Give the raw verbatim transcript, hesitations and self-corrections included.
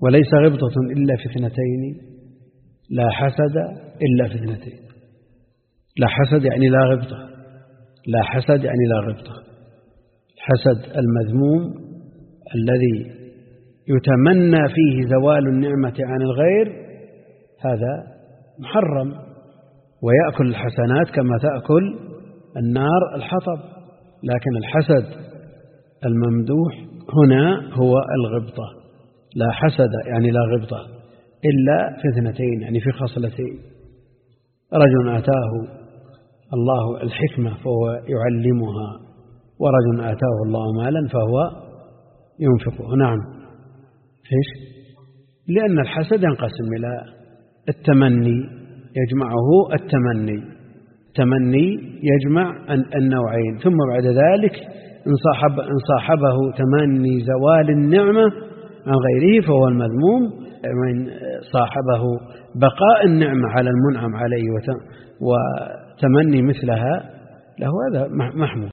وليس غبطة إلا في اثنتين، لا حسد إلا في اثنتين. لا حسد يعني لا غبطة، لا حسد يعني لا غبطة. الحسد المذموم الذي يتمنى فيه زوال النعمة عن الغير هذا محرم، ويأكل الحسنات كما تأكل النار الحطب. لكن الحسد الممدوح هنا هو الغبطة. لا حسد يعني لا غبطة إلا في اثنتين، يعني في خصلتين: رجل آتاه الله الحكمة فهو يعلمها، ورجل آتاه الله مالا فهو ينفقه. نعم. إيش؟ لأن الحسد ينقسم إلى التمني، يجمعه التمني، التمني يجمع النوعين، ثم بعد ذلك إن صاحب إن صاحبه تمني زوال النعمة عن غيره فهو المذموم، من صاحبه بقاء النعمة على المنعم عليه وتمني مثلها له هذا محمود.